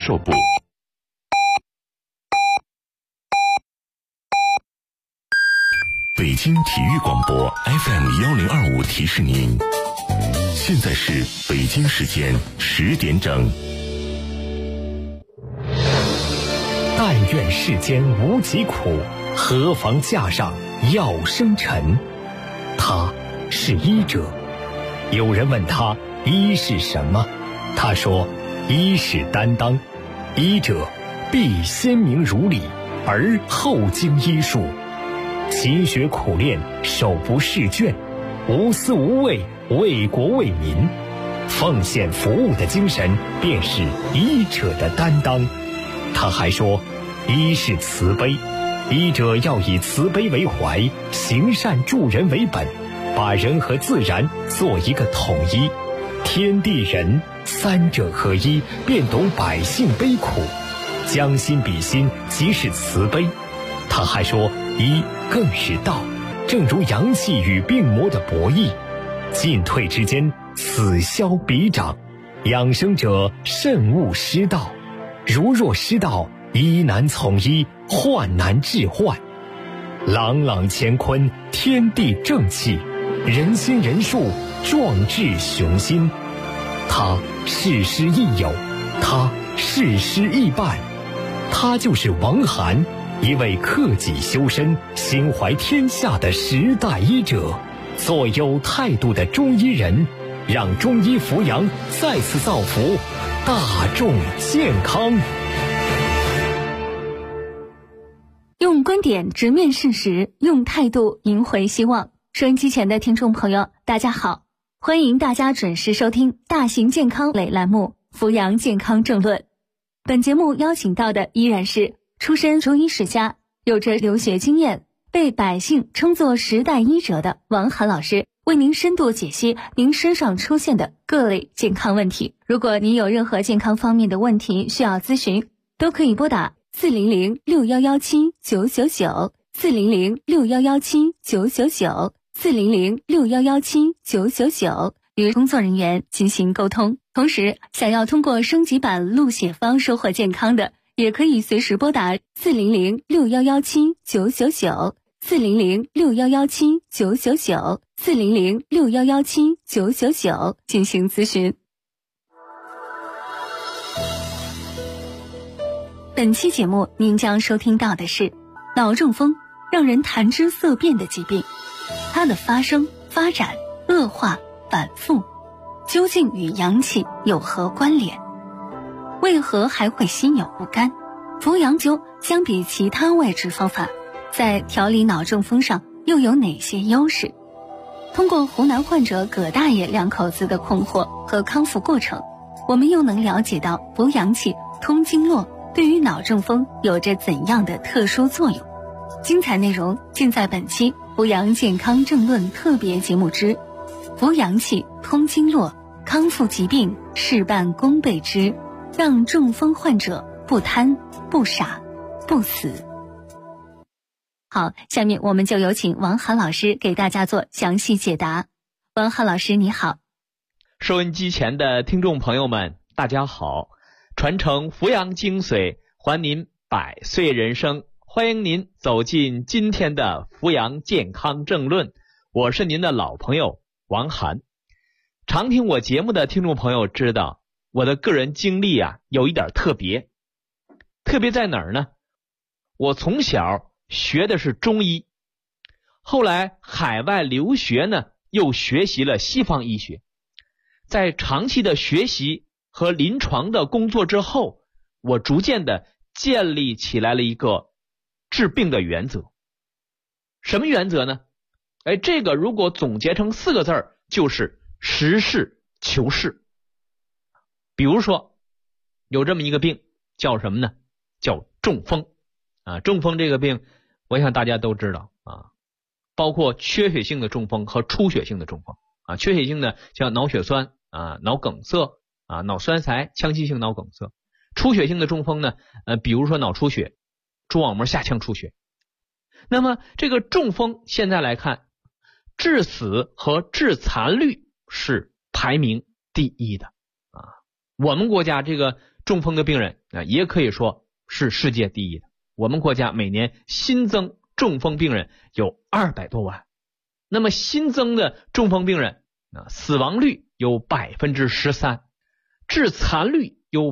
售部。北京体育广播 FM1025 提示您，现在是北京时间10点整。 但愿世间无疾苦，何妨架上药生尘。他是医者。有人问他医是什么，他说医是担当，医者必先明如理，而后经医术，勤学苦练，手不释卷，无私无畏，为国为民，奉献服务的精神便是医者的担当。他还说医是慈悲，医者要以慈悲为怀，行善助人为本，把人和自然做一个统一，天地人三者合一，便懂百姓悲苦，将心比心，即是慈悲。他还说医更是道，正如阳气与病魔的博弈，进退之间，此消彼长，养生者慎勿失道，如若失道，医难从医，患难治患。朗朗乾坤，天地正气，人心人术，壮志雄心。他事师亦友，他事师亦伴，他就是王涵，一位克己修身、心怀天下的时代医者，做有态度的中医人，让中医扶阳再次造福大众健康。 用观点直面事实，用态度赢回希望。收音机前的听众朋友，大家好，欢迎大家准时收听大型健康类栏目《扶阳健康政论》。本节目邀请到的依然是出身中医世家，有着留学经验，被百姓称作时代医者的王涵老师，为您深度解析您身上出现的各类健康问题。如果您有任何健康方面的问题需要咨询，都可以拨打4006117999400 4006117999400 40061179999与工作人员进行沟通。同时，想要通过升级版录写方收获健康的，也可以随时拨打40061179999 40061179999 40061179999进行咨询。本期节目您将收听到的是脑中风，让人谈之色变的疾病，它的发生、发展、恶化、反复，究竟与阳气有何关联？为何还会心有不甘？扶阳灸相比其他外治方法，在调理脑中风上又有哪些优势？通过湖南患者葛大爷两口子的困惑和康复过程，我们又能了解到扶阳气、通经络对于脑中风有着怎样的特殊作用。精彩内容尽在本期扶阳健康政论特别节目之扶阳气通经络，康复疾病事半功倍之，让中风患者不贪不傻不死。好，下面我们就有请王涵老师给大家做详细解答。王涵老师你好。 收音机前的听众朋友们大家好，传承扶阳精髓，还您100岁人生，欢迎您走进今天的扶阳健康政论，我是您的老朋友王涵。常听我节目的听众朋友知道，我的个人经历有一点特别在哪儿呢？我从小学的是中医，后来海外留学呢，又学习了西方医学。在长期的学习和临床的工作之后，我逐渐的建立起来了一个治病的原则。什么原则呢？这个如果总结成4个字，就是实事求是。比如说有这么一个病叫什么呢？叫中风中风这个病我想大家都知道包括缺血性的中风和出血性的中风缺血性的像脑血栓脑梗塞脑栓塞、腔隙性脑梗塞。出血性的中风呢比如说脑出血、蛛网膜下腔出血。那么这个中风现在来看，致死和致残率是排名第一的我们国家这个中风的病人也可以说是世界第一的。我们国家每年新增中风病人有200多万，那么新增的中风病人死亡率有 13%， 致残率有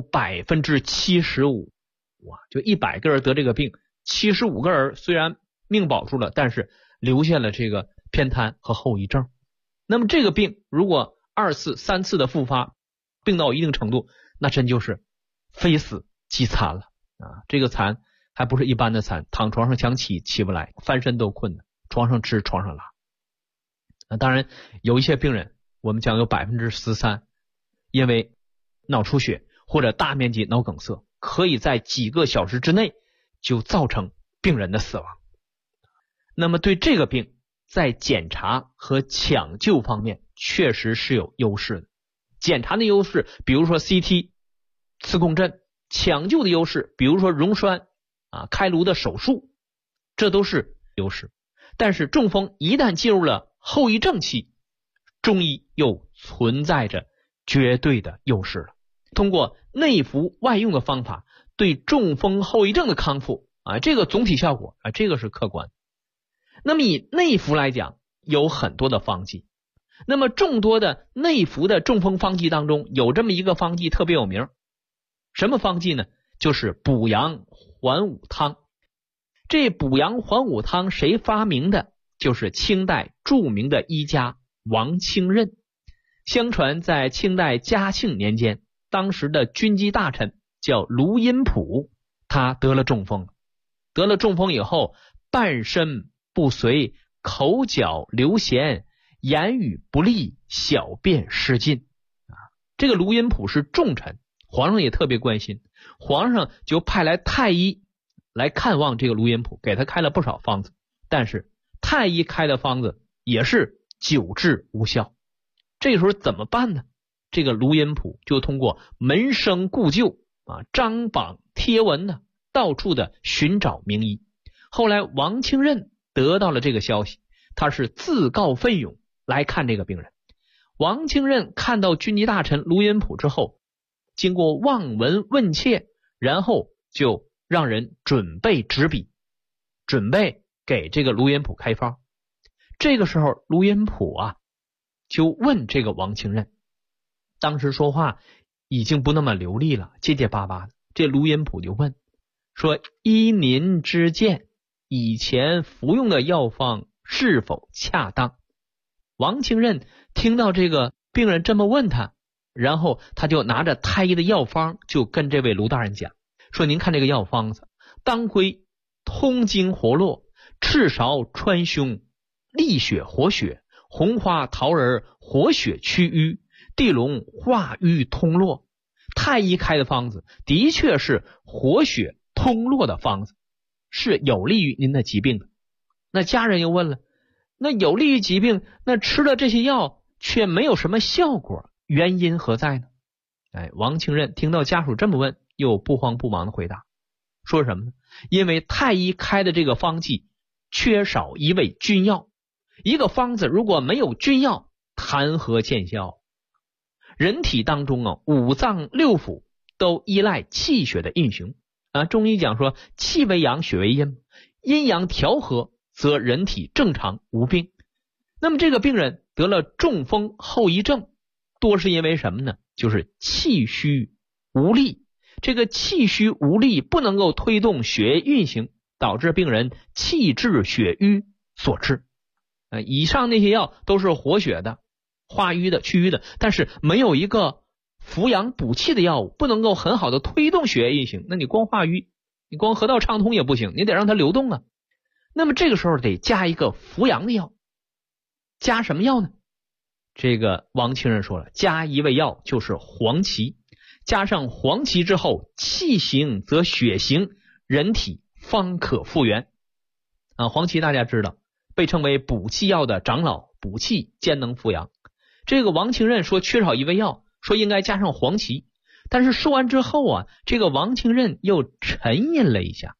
75%。 哇，就100个人得这个病，75个人虽然命保住了，但是留下了这个偏瘫和后遗症。那么这个病如果2次3次的复发，病到一定程度，那真就是非死即残了啊！这个残还不是一般的残，躺床上想起不来，翻身都困难，床上吃床上拉。当然有一些病人，我们讲有 13%因为脑出血或者大面积脑梗塞，可以在几个小时之内就造成病人的死亡。那么对这个病在检查和抢救方面确实是有优势的。检查的优势比如说 CT 磁共振，抢救的优势比如说溶栓开颅的手术，这都是优势。但是中风一旦进入了后遗症期，中医又存在着绝对的优势了。通过内服外用的方法对中风后遗症的康复这个总体效果这个是客观。那么以内服来讲，有很多的方剂，那么众多的内服的中风方剂当中，有这么一个方剂特别有名。什么方剂呢？就是补阳还五汤。这补阳还五汤谁发明的？就是清代著名的医家王清任。相传在清代嘉庆年间，当时的军机大臣叫卢荫甫，他得了中风。得了中风以后，半身不遂，口角流涎，言语不利，小便失禁。这个卢荫甫是重臣，皇上也特别关心，皇上就派来太医来看望这个卢荫甫，给他开了不少方子，但是太医开的方子也是久治无效。这时候怎么办呢？这个卢荫甫就通过门生故旧张榜贴文呢，到处的寻找名医。后来王清任得到了这个消息，他是自告奋勇来看这个病人。王清任看到军机大臣卢荫甫之后，经过望闻问切，然后就让人准备纸笔，准备给这个卢荫甫开方。这个时候卢荫甫就问这个王清任，当时说话已经不那么流利了，结结巴巴的。这卢荫甫就问说，依您之见，以前服用的药方是否恰当？王清任听到这个病人这么问他，然后他就拿着太医的药方，就跟这位卢大人讲说，您看这个药方子，当归通经活络，赤芍川芎利血活血，红花桃仁活血祛瘀，地龙化瘀通络。太医开的方子的确是活血通络的方子，是有利于您的疾病的。那家人又问了，那有利于疾病，那吃了这些药却没有什么效果，原因何在呢？王清任听到家属这么问，又不慌不忙的回答，说什么呢？因为太医开的这个方剂缺少一味君药，一个方子如果没有君药，谈何见效？人体当中五脏六腑都依赖气血的运行中医讲说，气为阳，血为阴，阴阳调和则人体正常无病。那么这个病人得了中风后遗症，多是因为什么呢？就是气虚无力。这个气虚无力不能够推动血液运行，导致病人气滞血瘀所致。以上那些药都是活血的、化瘀的、祛瘀的，但是没有一个扶阳补气的药物，不能够很好的推动血液运行。那你光化瘀，你光河道畅通也不行，你得让它流动啊。那么这个时候得加一个扶阳的药，加什么药呢？这个王清任说了，加一味药就是黄芪。加上黄芪之后，气行则血行，人体方可复原。黄芪大家知道，被称为补气药的长老，补气兼能扶阳。这个王清任说缺少一味药，说应该加上黄芪。但是说完之后这个王清任又沉吟了一下。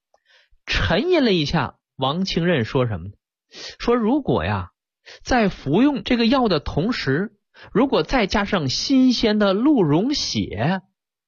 王清任说什么呢？说如果在服用这个药的同时，如果再加上新鲜的鹿茸血，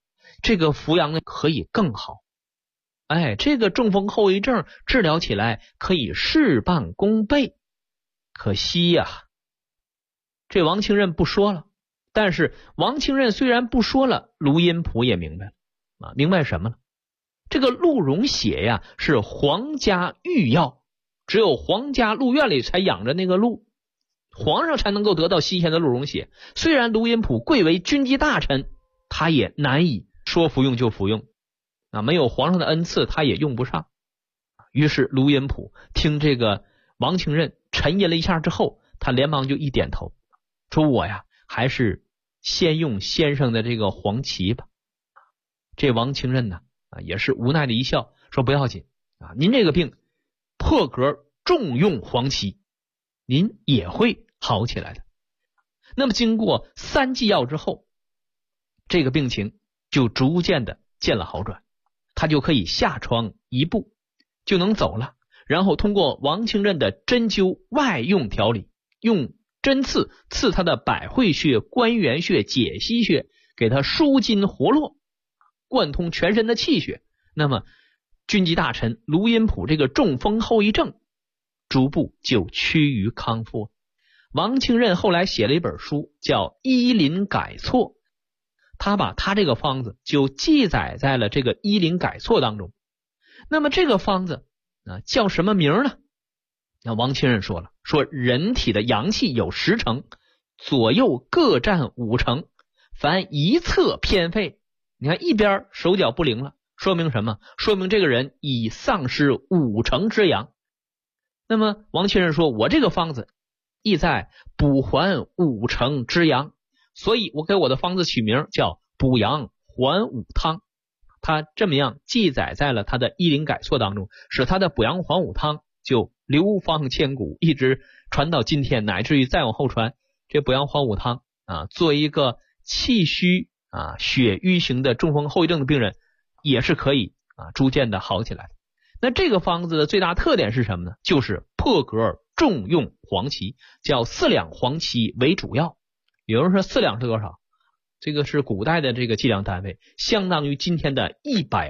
这个服阳呢可以更好。这个中风后遗症治疗起来可以事半功倍。可惜呀，这王清任不说了。但是王清任虽然不说了，卢荫甫也明白了明白什么了？这个鹿茸血呀是皇家御药，只有皇家鹿院里才养着那个鹿，皇上才能够得到新鲜的鹿茸血。虽然卢荫甫贵为军机大臣，他也难以说服用就服用没有皇上的恩赐他也用不上。于是卢荫甫听这个王清任沉吟了一下之后，他连忙就一点头，说我呀还是先用先生的这个黄芪吧。这王清任呢也是无奈的一笑，说不要紧您这个病破格重用黄芪，您也会好起来的。那么经过3剂药之后，这个病情就逐渐的见了好转，他就可以下床一步就能走了。然后通过王清任的针灸外用调理，用针刺他的百会穴、关元穴、解析穴，给他舒筋活络，贯通全身的气血。那么军机大臣卢荫甫这个中风后遗症逐步就趋于康复。王清任后来写了一本书叫《医林改错》，他把他这个方子就记载在了这个《医林改错》当中。那么这个方子叫什么名呢？那王清任说了，说人体的阳气有10成，左右各占5成，凡一侧偏废。你看一边手脚不灵了，说明什么？说明这个人已丧失5成之阳。那么王清任说，我这个方子意在补还5成之阳，所以我给我的方子取名叫补阳还五汤。他这么样记载在了他的《医林改错》当中，使他的补阳还五汤就流芳千古，一直传到今天，乃至于再往后传。这补阳还五汤作为一个气虚血瘀型的中风后遗症的病人，也是可以逐渐的好起来的。那这个方子的最大特点是什么呢？就是破格重用黄芪，叫4两黄芪为主药。有人说4两是多少？这个是古代的这个计量单位，相当于今天的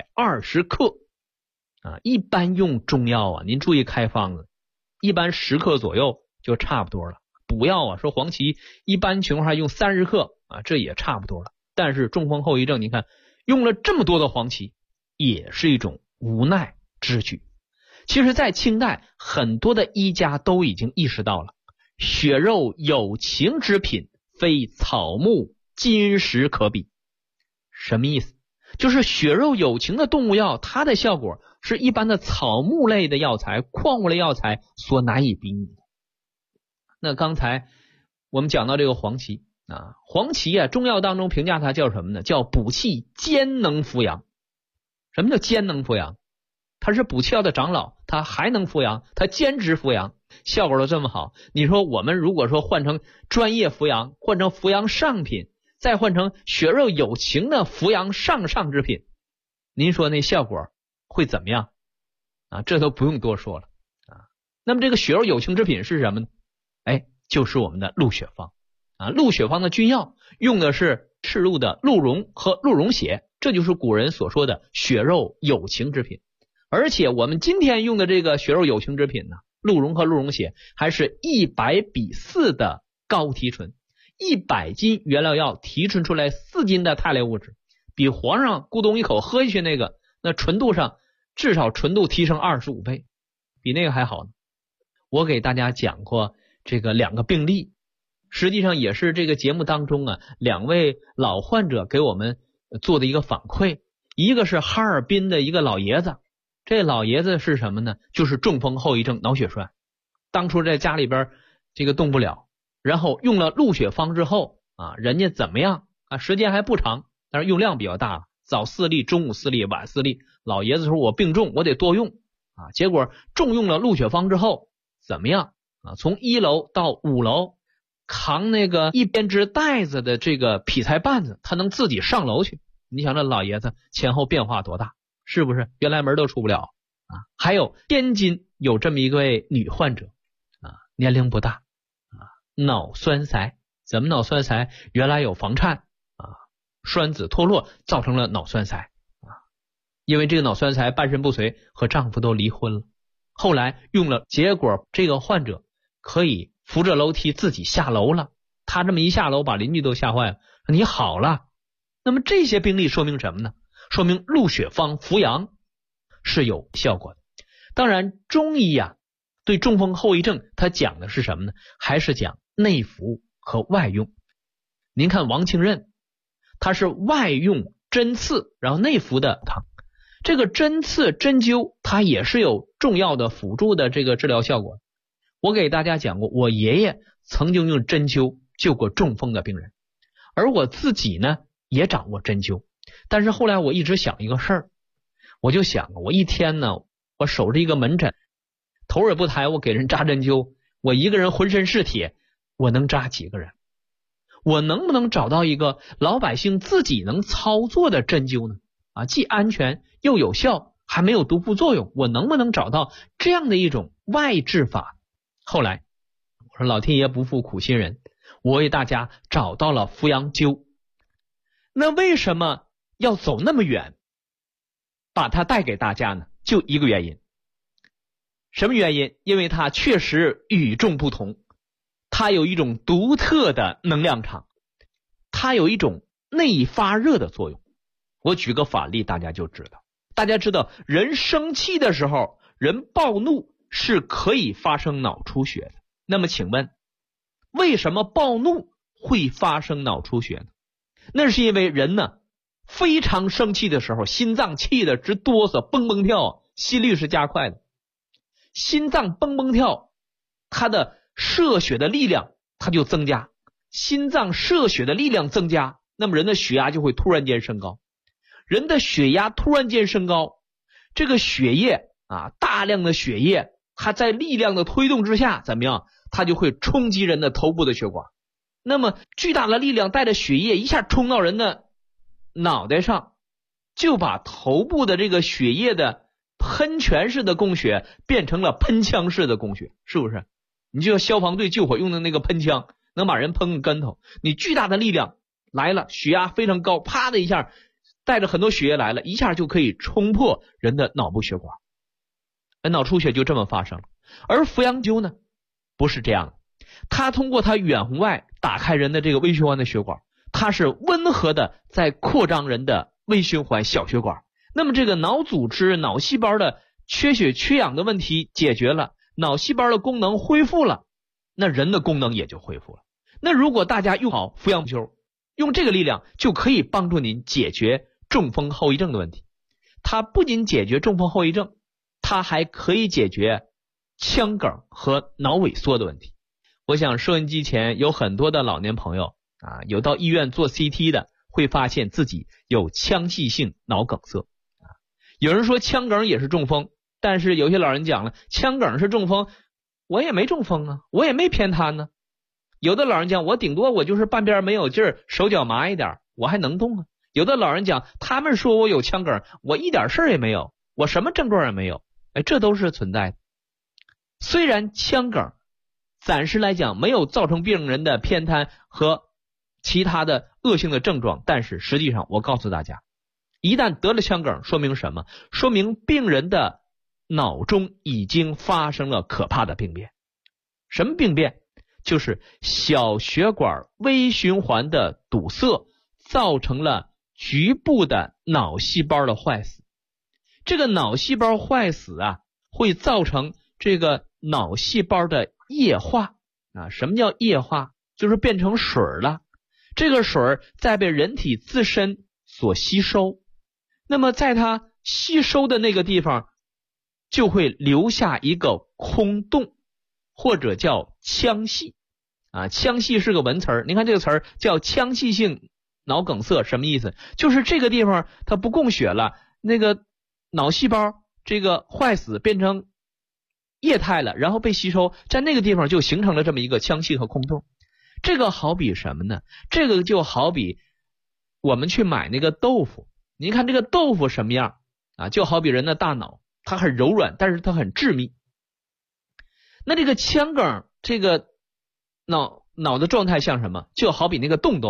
120克一般用中药您注意开方子，一般10克左右就差不多了。补药说黄芪一般情况下用30克这也差不多了。但是中风后遗症，你看用了这么多的黄芪，也是一种无奈之举。其实在清代，很多的医家都已经意识到了，血肉有情之品，非草木金石可比。什么意思？就是血肉有情的动物药，它的效果是一般的草木类的药材、矿物类药材所难以比拟的。那刚才我们讲到这个黄芪黄芪中药当中评价它叫什么呢？叫补气兼能扶阳。什么叫兼能扶阳？它是补气药的长老，它还能扶阳，它兼职扶阳，效果都这么好。你说我们如果说换成专业扶阳，换成扶阳上品，再换成血肉有情的扶阳上之品，您说那效果会怎么样这都不用多说了那么这个血肉有情之品是什么呢？就是我们的鹿血方鹿血方的君药用的是赤鹿的鹿茸和鹿茸血，这就是古人所说的血肉有情之品。而且我们今天用的这个血肉有情之品呢，鹿茸和鹿茸血还是100:4的高提纯，100斤原料药提纯出来4斤的肽类物质，比皇上咕咚一口喝下去那纯度上至少纯度提升25倍，比那个还好呢。我给大家讲过这个2个病例，实际上也是这个节目当中2位老患者给我们做的一个反馈。一个是哈尔滨的一个老爷子，这老爷子是什么呢？就是中风后遗症脑血栓，当初在家里边这个动不了，然后用了鹿血方之后人家怎么样时间还不长，但是用量比较大，早4粒，中午4粒，晚4粒。老爷子说我病重，我得多用结果重用了鹿血方之后怎么样从1楼到5楼扛那个1编织袋子的这个劈柴棒子，他能自己上楼去。你想这老爷子前后变化多大，是不是？原来门都出不了还有天津有这么一位女患者年龄不大脑栓塞。怎么脑栓塞？原来有房颤栓子脱落，造成了脑栓塞因为这个脑栓塞半身不遂，和丈夫都离婚了。后来用了，结果这个患者可以扶着楼梯自己下楼了。他这么一下楼，把邻居都吓坏了。你好了。那么这些病例说明什么呢？说明鹿血芳服阳是有效果的。当然中医对中风后遗症它讲的是什么呢？还是讲内服和外用。您看王清任，他是外用针刺，然后内服的汤。这个针刺针灸它也是有重要的辅助的这个治疗效果。我给大家讲过，我爷爷曾经用针灸救过中风的病人，而我自己呢也掌握针灸。但是后来我一直想一个事儿，我就想我一天呢，我守着一个门诊，头也不抬，我给人扎针灸，我一个人浑身是铁，我能扎几个人？我能不能找到一个老百姓自己能操作的针灸呢？既安全又有效，还没有毒副作用，我能不能找到这样的一种外治法？后来我说老天爷不负苦心人，我为大家找到了扶阳灸。那为什么要走那么远把它带给大家呢？就一个原因。什么原因？因为它确实与众不同，它有一种独特的能量场，它有一种内发热的作用。我举个反例大家就知道。大家知道人生气的时候，人暴怒是可以发生脑出血的。那么请问为什么暴怒会发生脑出血呢？那是因为人呢非常生气的时候，心脏气得直哆嗦，蹦蹦跳，心率是加快的。心脏蹦蹦跳，它的射血的力量它就增加，心脏射血的力量增加，那么人的血压就会突然间升高。人的血压突然间升高，这个血液大量的血液，它在力量的推动之下怎么样？它就会冲击人的头部的血管。那么巨大的力量带着血液一下冲到人的脑袋上，就把头部的这个血液的喷泉式的供血变成了喷枪式的供血，是不是？你就像消防队救火用的那个喷枪，能把人喷个跟头。你巨大的力量来了，血压非常高，啪的一下带着很多血液来了，一下就可以冲破人的脑部血管，脑出血就这么发生了。而扶阳灸呢不是这样的，它通过它远红外打开人的这个微循环的血管，它是温和的在扩张人的微循环小血管。那么这个脑组织脑细胞的缺血缺氧的问题解决了，脑细胞的功能恢复了，那人的功能也就恢复了。那如果大家用好扶阳灸，用这个力量就可以帮助您解决中风后遗症的问题。它不仅解决中风后遗症，它还可以解决腔梗和脑萎缩的问题。我想收音机前有很多的老年朋友有到医院做 CT 的，会发现自己有腔隙性脑梗塞。有人说腔梗也是中风，但是有些老人讲了，腔梗是中风，我也没中风我也没偏瘫呢。有的老人讲，我顶多我就是半边没有劲儿，手脚麻一点，我还能动有的老人讲，他们说我有腔梗，我一点事儿也没有，我什么症状也没有。这都是存在的。虽然腔梗暂时来讲没有造成病人的偏瘫和其他的恶性的症状，但是实际上我告诉大家，一旦得了腔梗，说明什么？说明病人的脑中已经发生了可怕的病变。什么病变？就是小血管微循环的堵塞，造成了局部的脑细胞的坏死。这个脑细胞坏死会造成这个脑细胞的液化什么叫液化？就是变成水了。这个水再被人体自身所吸收，那么在它吸收的那个地方就会留下一个空洞，或者叫腔隙腔隙是个文词儿，您看这个词儿叫腔隙性脑梗塞，什么意思？就是这个地方它不供血了，那个脑细胞这个坏死变成液态了，然后被吸收，在那个地方就形成了这么一个腔隙和空洞。这个好比什么呢？这个就好比我们去买那个豆腐，您看这个豆腐什么样就好比人的大脑，它很柔软，但是它很致密。那这个腔梗这个脑的状态像什么？就好比那个冻豆腐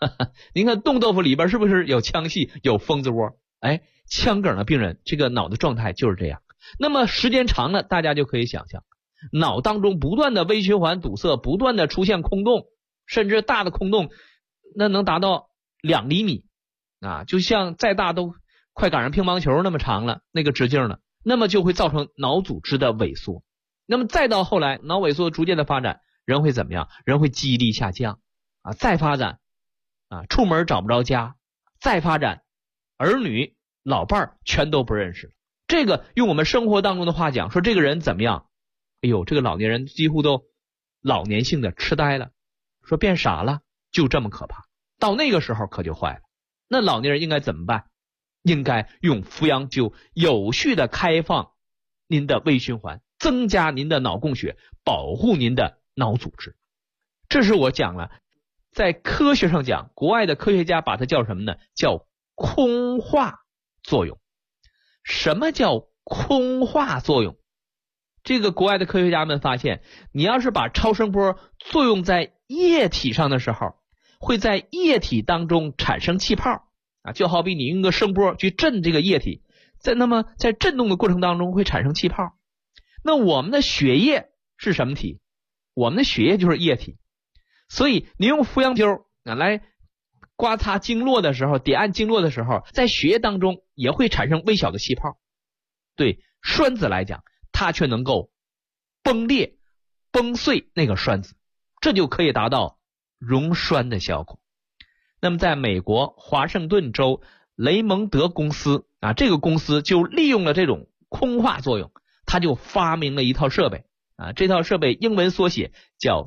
您看冻豆腐里边是不是有腔隙，有蜂子窝？哎，腔梗的病人这个脑的状态就是这样。那么时间长了，大家就可以想象，脑当中不断的微循环堵塞，不断的出现空洞，甚至大的空洞那能达到2厘米啊，就像再大都快赶上乒乓球那么长了，那个直径了，那么就会造成脑组织的萎缩。那么再到后来脑萎缩逐渐的发展，人会怎么样？人会记忆力下降啊，再发展啊，出门找不着家，再发展儿女老伴儿全都不认识。这个用我们生活当中的话讲，说这个人怎么样？哎呦，这个老年人几乎都老年性的痴呆了，说变傻了，就这么可怕。到那个时候可就坏了。那老年人应该怎么办？应该用扶阳灸有序的开放您的微循环，增加您的脑供血，保护您的脑组织。这是我讲了，在科学上讲，国外的科学家把它叫什么呢？叫空化作用。什么叫空化作用？这个国外的科学家们发现，你要是把超声波作用在液体上的时候，会在液体当中产生气泡啊，就好比你用个声波去震这个液体，那么在震动的过程当中会产生气泡。那我们的血液是什么体？我们的血液就是液体。所以你用扶阳灸来刮擦经络的时候，点按经络的时候，在血液当中也会产生微小的气泡。对栓子来讲，它却能够崩裂崩碎那个栓子，这就可以达到溶栓的效果。那么在美国华盛顿州雷蒙德公司啊，这个公司就利用了这种空化作用，他就发明了一套设备啊，这套设备英文缩写叫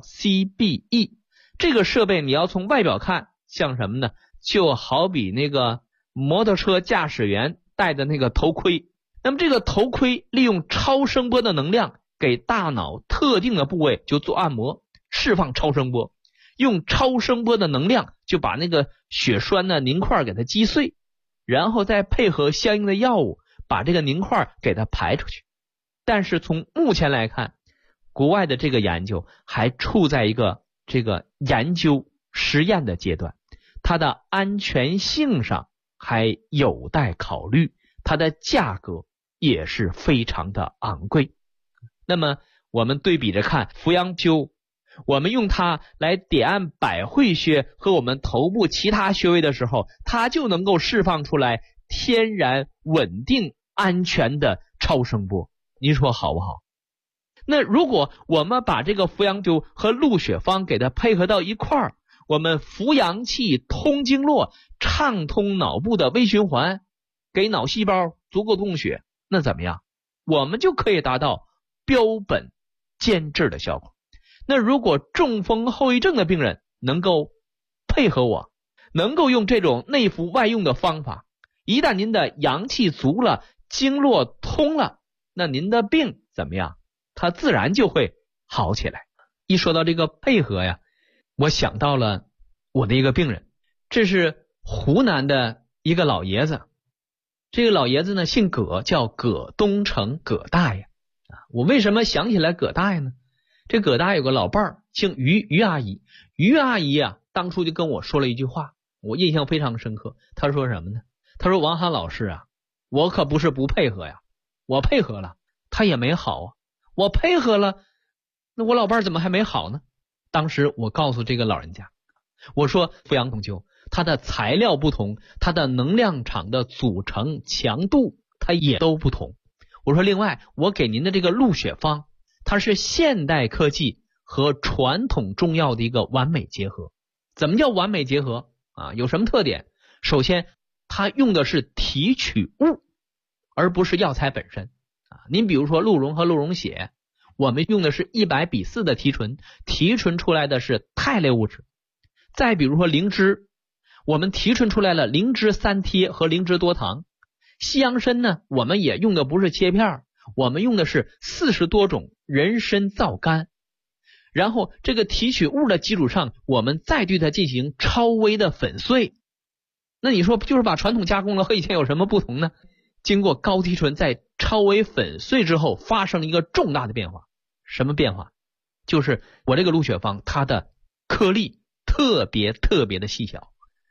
CBE。 这个设备你要从外表看像什么呢？就好比那个摩托车驾驶员戴的那个头盔。那么这个头盔利用超声波的能量给大脑特定的部位就做按摩，释放超声波，用超声波的能量就把那个血栓呢凝块给它击碎，然后再配合相应的药物把这个凝块给它排出去。但是从目前来看，国外的这个研究还处在一个这个研究实验的阶段，它的安全性上还有待考虑，它的价格也是非常的昂贵。那么我们对比着看扶阳灸，我们用它来点按百会穴和我们头部其他穴位的时候，它就能够释放出来天然稳定安全的超声波，您说好不好？那如果我们把这个扶阳灸和鹿血方给它配合到一块儿，我们扶阳气通经络，畅通脑部的微循环，给脑细胞足够供血，那怎么样？我们就可以达到标本兼治的效果。那如果中风后遗症的病人能够配合我，能够用这种内服外用的方法，一旦您的阳气足了，经络通了，那您的病怎么样？它自然就会好起来。一说到这个配合呀，我想到了我的一个病人，这是湖南的一个老爷子。这个老爷子呢姓葛，叫葛东成，葛大爷啊。我为什么想起来葛大爷呢？这葛大爷有个老伴儿姓于阿姨。于阿姨啊当初就跟我说了一句话，我印象非常深刻。他说什么呢？他说王涵老师啊，我可不是不配合呀，我配合了他也没好啊，我配合了，那我老伴儿怎么还没好呢？当时我告诉这个老人家，我说扶阳孔灸它的材料不同，它的能量场的组成强度它也都不同。我说另外我给您的这个鹿血方，它是现代科技和传统中药的一个完美结合。怎么叫完美结合啊？有什么特点？首先它用的是提取物，而不是药材本身啊。您比如说鹿茸和鹿茸血，我们用的是100:4的提纯，提纯出来的是肽类物质。再比如说灵芝，我们提纯出来了灵芝3贴和灵芝多糖。西洋参呢，我们也用的不是切片，我们用的是40多种人参皂苷。然后这个提取物的基础上，我们再对它进行超微的粉碎。那你说就是把传统加工了，和以前有什么不同呢？经过高提纯在超微粉碎之后，发生了一个重大的变化。什么变化？就是我这个鹿血方它的颗粒特别的细小，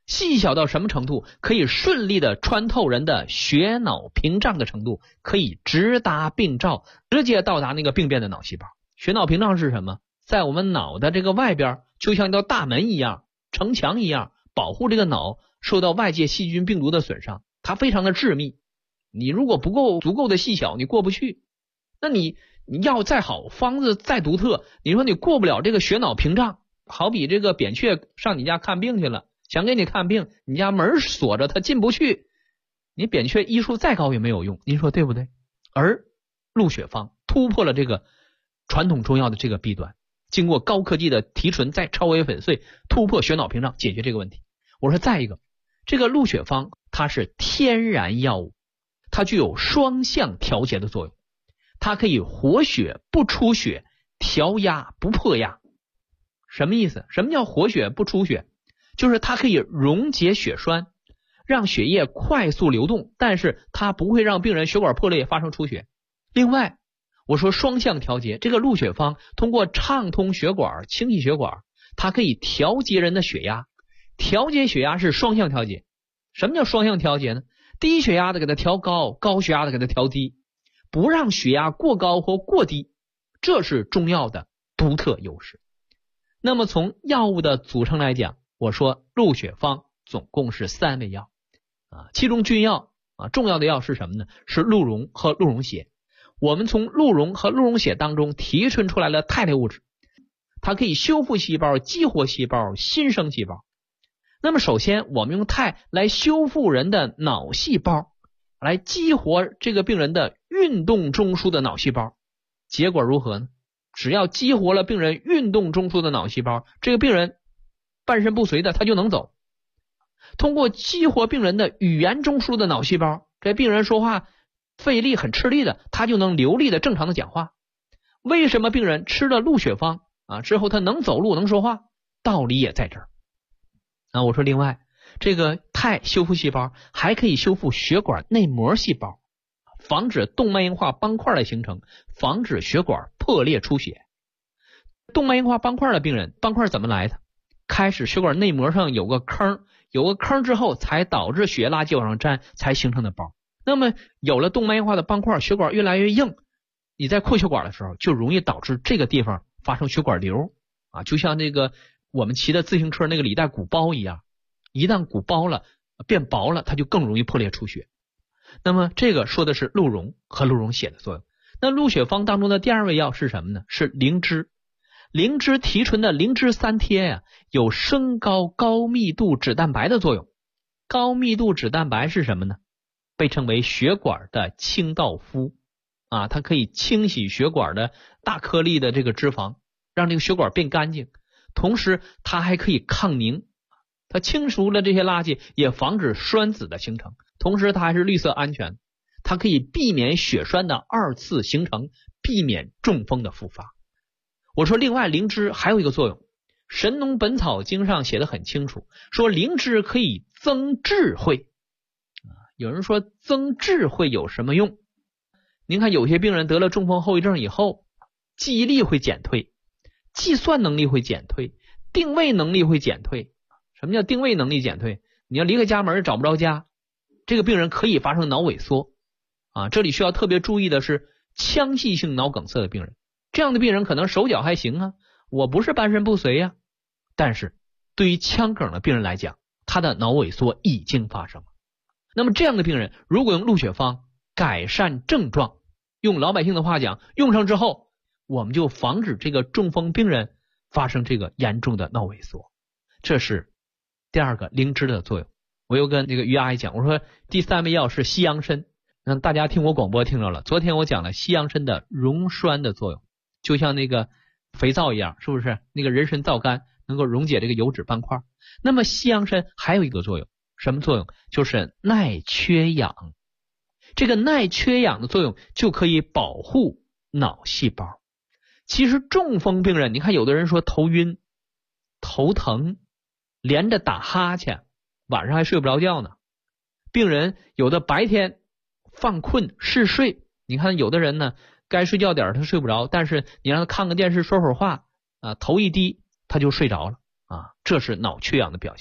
细小到什么程度？可以顺利的穿透人的血脑屏障的程度，可以直达病灶，直接到达那个病变的脑细胞。血脑屏障是什么？在我们脑的这个外边，就像一道大门一样，城墙一样，保护这个脑受到外界细菌病毒的损伤，它非常的致密。你如果不够足够的细小，你过不去。那你药再好，方子再独特，你说你过不了这个血脑屏障。好比这个扁鹊上你家看病去了，想给你看病，你家门锁着，他进不去，你扁鹊医术再高也没有用，您说对不对？而鹿血方突破了这个传统中药的这个弊端，经过高科技的提纯再超微粉碎，突破血脑屏障，解决这个问题。我说再一个，这个鹿血方它是天然药物，它具有双向调节的作用，它可以活血不出血，调压不破压。什么意思？什么叫活血不出血？就是它可以溶解血栓，让血液快速流动，但是它不会让病人血管破裂发生出血。另外我说双向调节，这个鹿血方通过畅通血管清洗血管，它可以调节人的血压。调节血压是双向调节。什么叫双向调节呢？低血压的给它调高，高血压的给它调低，不让血压过高或过低，这是中药的独特优势。那么从药物的组成来讲，我说鹿血方总共是3味药其中君药重要的药是什么呢？是鹿茸和鹿茸血。我们从鹿茸和鹿茸血当中提纯出来了肽类物质，它可以修复细胞、激活细胞、新生细胞。那么首先我们用肽来修复人的脑细胞，来激活这个病人的运动中枢的脑细胞，结果如何呢？只要激活了病人运动中枢的脑细胞，这个病人半身不遂的他就能走。通过激活病人的语言中枢的脑细胞，这病人说话费力很吃力的，他就能流利的正常的讲话。为什么病人吃了鹿血方之后他能走路能说话？道理也在这儿我说另外，这个肽修复细胞还可以修复血管内膜细胞，防止动脉硬化斑块的形成，防止血管破裂出血。动脉硬化斑块的病人，斑块怎么来的？开始血管内膜上有个坑，有个坑之后才导致血液垃圾往上粘，才形成的包。那么有了动脉硬化的斑块，血管越来越硬，你在扩血管的时候就容易导致这个地方发生血管瘤就像那个我们骑的自行车那个履带鼓包一样，一旦鼓包了变薄了，它就更容易破裂出血。那么这个说的是鹿茸和鹿茸血的作用。那鹿血方当中的第2味药是什么呢？是灵芝。灵芝提纯的灵芝3贴有升高高密度脂蛋白的作用。高密度脂蛋白是什么呢？被称为血管的清道夫它可以清洗血管的大颗粒的这个脂肪，让这个血管变干净。同时它还可以抗凝，它清除了这些垃圾，也防止栓子的形成。同时它还是绿色安全，它可以避免血栓的2次形成，避免中风的复发。我说另外灵芝还有一个作用，神农本草经上写得很清楚，说灵芝可以增智慧有人说增智慧有什么用？您看有些病人得了中风后遗症以后，记忆力会减退，计算能力会减退，定位能力会减退。什么叫定位能力减退？你要离开家门找不着家，这个病人可以发生脑萎缩这里需要特别注意的是腔隙性脑梗塞的病人，这样的病人可能手脚还行我不是半身不遂但是对于腔梗的病人来讲，他的脑萎缩已经发生了。那么这样的病人如果用鹿血方改善症状，用老百姓的话讲，用上之后我们就防止这个中风病人发生这个严重的脑萎缩。这是第2个灵芝的作用。我又跟那个于阿姨讲，我说第3味药是西洋参。大家听我广播听着了，昨天我讲了西洋参的溶栓的作用，就像那个肥皂一样，是不是？那个人参皂苷能够溶解这个油脂斑块。那么西洋参还有一个作用，什么作用？就是耐缺氧。这个耐缺氧的作用就可以保护脑细胞。其实中风病人，你看有的人说头晕、头疼，连着打哈欠，晚上还睡不着觉呢。病人有的白天犯困嗜睡，你看有的人呢该睡觉点他睡不着，但是你让他看个电视说会儿话头一低他就睡着了这是脑缺氧的表现。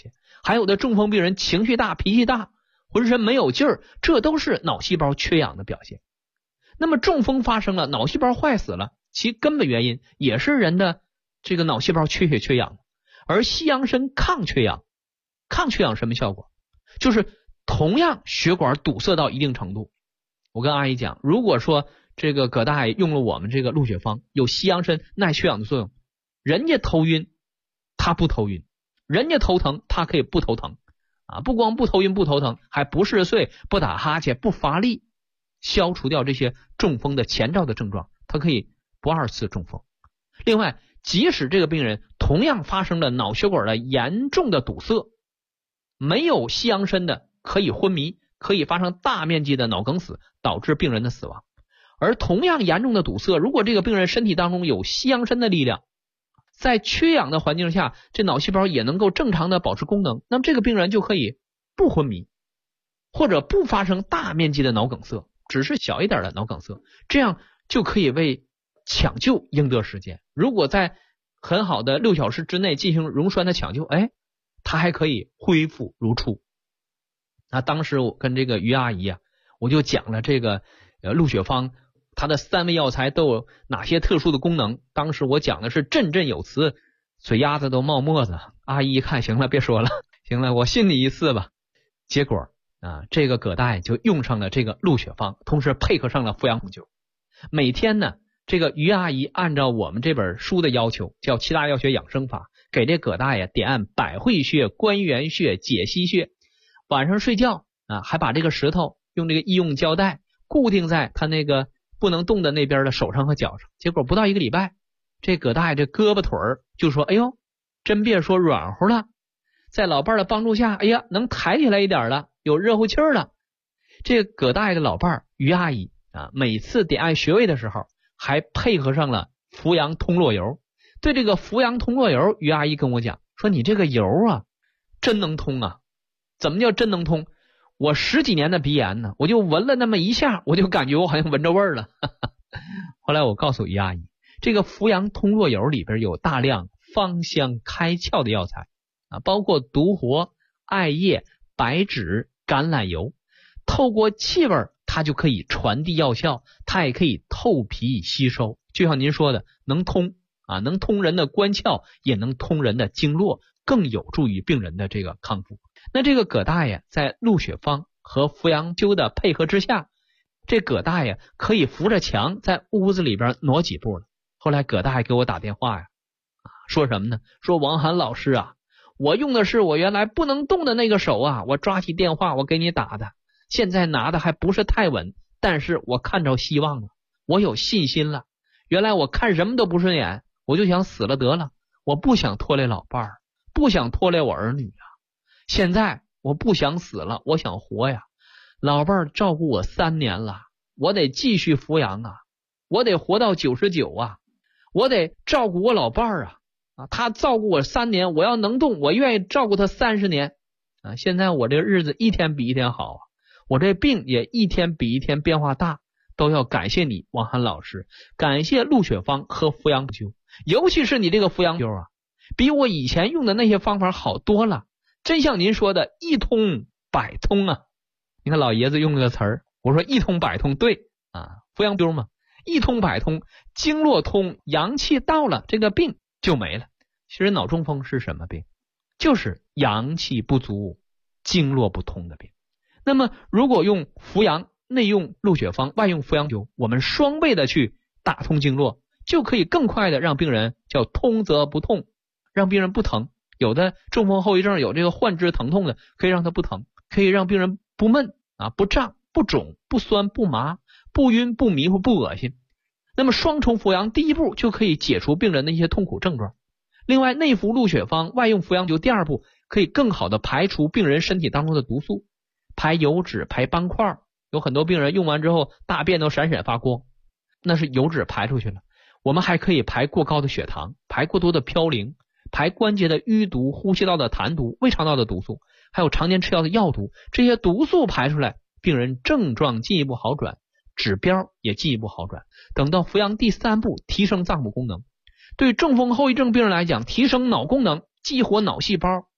还有的中风病人情绪大、脾气大，浑身没有劲儿，这都是脑细胞缺氧的表现。那么中风发生了，脑细胞坏死了，其根本原因也是人的这个脑细胞缺血缺氧。而西洋参抗缺氧，抗缺氧什么效果？就是同样血管堵塞到一定程度，我跟阿姨讲，如果说这个葛大爷用了我们这个鹿血芳，有西洋参耐缺氧的作用，人家头晕他不头晕，人家头疼他可以不头疼啊，不光不头晕不头疼，还不嗜睡、不打哈欠、不乏力，消除掉这些中风的前兆的症状，他可以不二次中风。另外，即使这个病人同样发生了脑血管的严重的堵塞，没有西洋参的可以昏迷，可以发生大面积的脑梗死，导致病人的死亡。而同样严重的堵塞，如果这个病人身体当中有西洋参的力量，在缺氧的环境下，这脑细胞也能够正常的保持功能，那么这个病人就可以不昏迷，或者不发生大面积的脑梗塞，只是小一点的脑梗塞，这样就可以为抢救赢得时间。如果在很好的6小时之内进行溶栓的抢救，他还可以恢复如初。那当时我跟这个于阿姨啊，我就讲了这个鹿血芳它的3味药材都有哪些特殊的功能。当时我讲的是振振有词，嘴丫子都冒沫子。阿姨一看，行了，别说了，行了，我信你一次吧。结果这个葛大爷就用上了这个鹿血芳，同时配合上了扶阳红灸。每天呢，这个于阿姨按照我们这本书的要求，叫7大药学养生法，给这葛大爷点按百会穴、关元穴、解析穴。晚上睡觉还把这个石头用这个医用胶带固定在他那个不能动的那边的手上和脚上。结果不到1个礼拜，这葛大爷这胳膊腿就说，哎呦，真别说软乎了，在老伴的帮助下，哎呀，能抬起来一点了，有热乎气儿了。这葛大爷的老伴于阿姨每次点按穴位的时候还配合上了扶阳通络油。对这个扶阳通络油，于阿姨跟我讲说，你这个油真能通啊。怎么叫真能通？我10几年的鼻炎呢，我就闻了那么一下，我就感觉我好像闻着味儿了。后来我告诉于阿姨，这个扶阳通络油里边有大量芳香开窍的药材包括独活、艾叶、白芷、橄榄油，透过气味它就可以传递药效，它也可以透皮吸收。就像您说的，能通能通人的关窍，也能通人的经络，更有助于病人的这个康复。那这个葛大爷在鹿血芳和扶阳灸的配合之下，这葛大爷可以扶着墙在屋子里边挪几步了。后来葛大爷给我打电话说什么呢？说王涵老师我用的是我原来不能动的那个手我抓起电话我给你打的，现在拿的还不是太稳，但是我看着希望了，我有信心了。原来我看什么都不顺眼，我就想死了得了，我不想拖累老伴儿，不想拖累我儿女现在我不想死了，我想活呀。老伴儿照顾我3年了，我得继续扶阳我得活到99我得照顾我老伴儿他照顾我3年，我要能动，我愿意照顾他30年现在我这个日子一天比一天好我这病也一天比一天变化大，都要感谢你王涵老师，感谢鹿血芳和扶阳灸，尤其是你这个扶阳灸比我以前用的那些方法好多了，真像您说的一通百通你看老爷子用这个词儿，我说一通百通，对扶阳灸嘛，一通百通，经络通，阳气到了，这个病就没了。其实脑中风是什么病？就是阳气不足、经络不通的病。那么如果用扶阳，内用鹿血芳，外用扶阳灸，我们双倍的去打通经络，就可以更快的让病人叫通则不痛，让病人不疼。有的中风后遗症有这个患肢疼痛的，可以让他不疼，可以让病人不闷不胀、不肿、不酸、不麻、不晕、不迷糊、不恶心。那么双重扶阳，第一步就可以解除病人的一些痛苦症状。另外，内服鹿血芳，外用扶阳灸，第2步可以更好的排除病人身体当中的毒素，排油脂、排斑块。有很多病人用完之后大便都闪闪发光，那是油脂排出去了。我们还可以排过高的血糖，排过多的嘌呤，排关节的淤毒、呼吸道的痰毒、胃肠道的毒素，还有常年吃药的药毒，这些毒素排出来，病人症状进一步好转，指标也进一步好转。等到扶阳第3步，提升脏腑功能。对中风后遗症病人来讲，提升脑功能，激活脑细胞，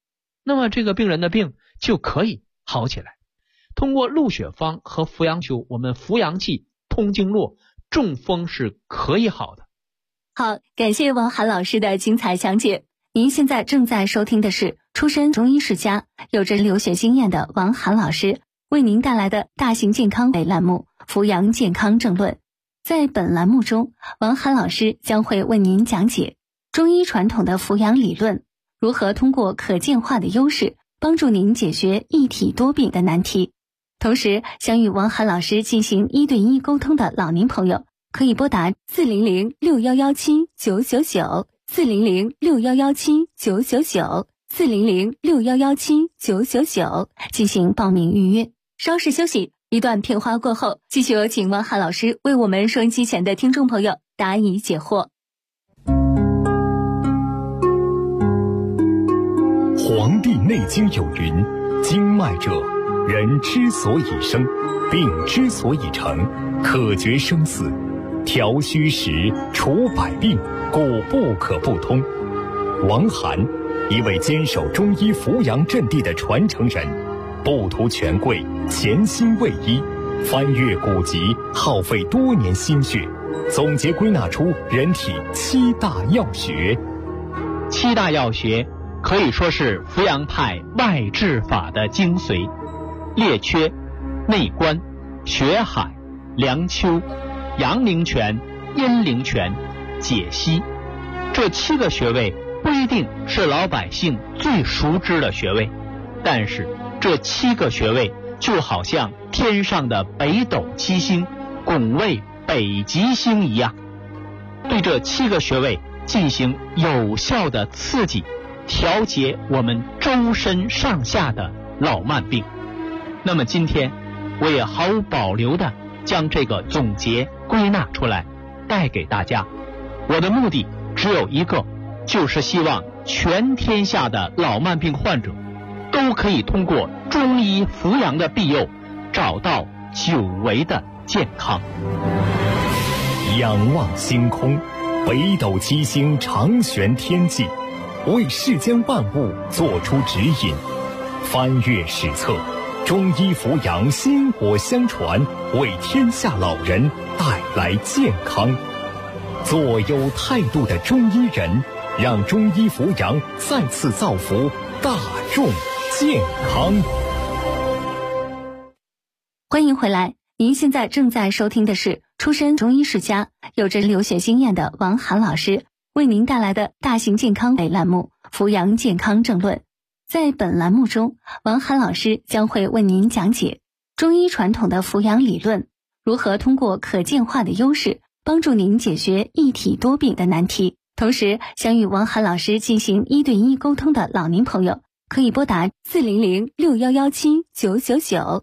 那么这个病人的病就可以好起来。通过鹿血方和扶阳灸，我们扶阳气、通经络，中风是可以好的。 好，感谢王涵老师的精彩讲解。您现在正在收听的是出身中医世家、有着留学经验的王涵老师为您带来的大型健康栏目《扶阳健康正论》。在本栏目中，王涵老师将会为您讲解中医传统的扶阳理论，如何通过可见化的优势帮助您解决一体多病的难题。同时，想与王涵老师进行1对1沟通的老年朋友，可以拨打4006117999400 40061179999 40061179999进行报名预约。稍事休息，一段片花过后，继续有请王涵老师为我们收音机前的听众朋友答疑解惑。 《黄帝内经》有云：经脉者，人之所以生，病之所以成，可决生死，调虚实，除百病，故不可不通。王涵，一位坚守中医扶阳阵地的传承人，不图权贵，潜心为医，翻阅古籍，耗费多年心血，总结归纳出人体7大要穴。 7大要穴可以说是扶阳派外治法的精髓：列缺、内关、血海、梁丘、阳陵泉、阴陵泉、解析。这7个穴位不一定是老百姓最熟知的穴位，但是这7个穴位就好像天上的北斗七星拱卫北极星一样，对这7个穴位进行有效的刺激，调节我们周身上下的老慢病。那么今天我也毫无保留地将这个总结归纳出来带给大家。我的目的只有一个，就是希望全天下的老慢病患者都可以通过中医扶阳的庇佑，找到久违的健康。 仰望星空，北斗七星长悬天际，为世间万物做出指引。翻阅史册，中医扶阳薪火相传，为天下老人带来健康。做有态度的中医人，让中医扶阳再次造福大众健康。 欢迎回来，您现在正在收听的是出身中医世家、有着留学经验的王涵老师为您带来的大型健康栏目《扶阳健康正论》。在本栏目中，王涵老师将会为您讲解中医传统的扶阳理论，如何通过可见化的优势帮助您解决一体多病的难题。同时，想与王涵老师进行1对1沟通的老年朋友，可以拨打40061179999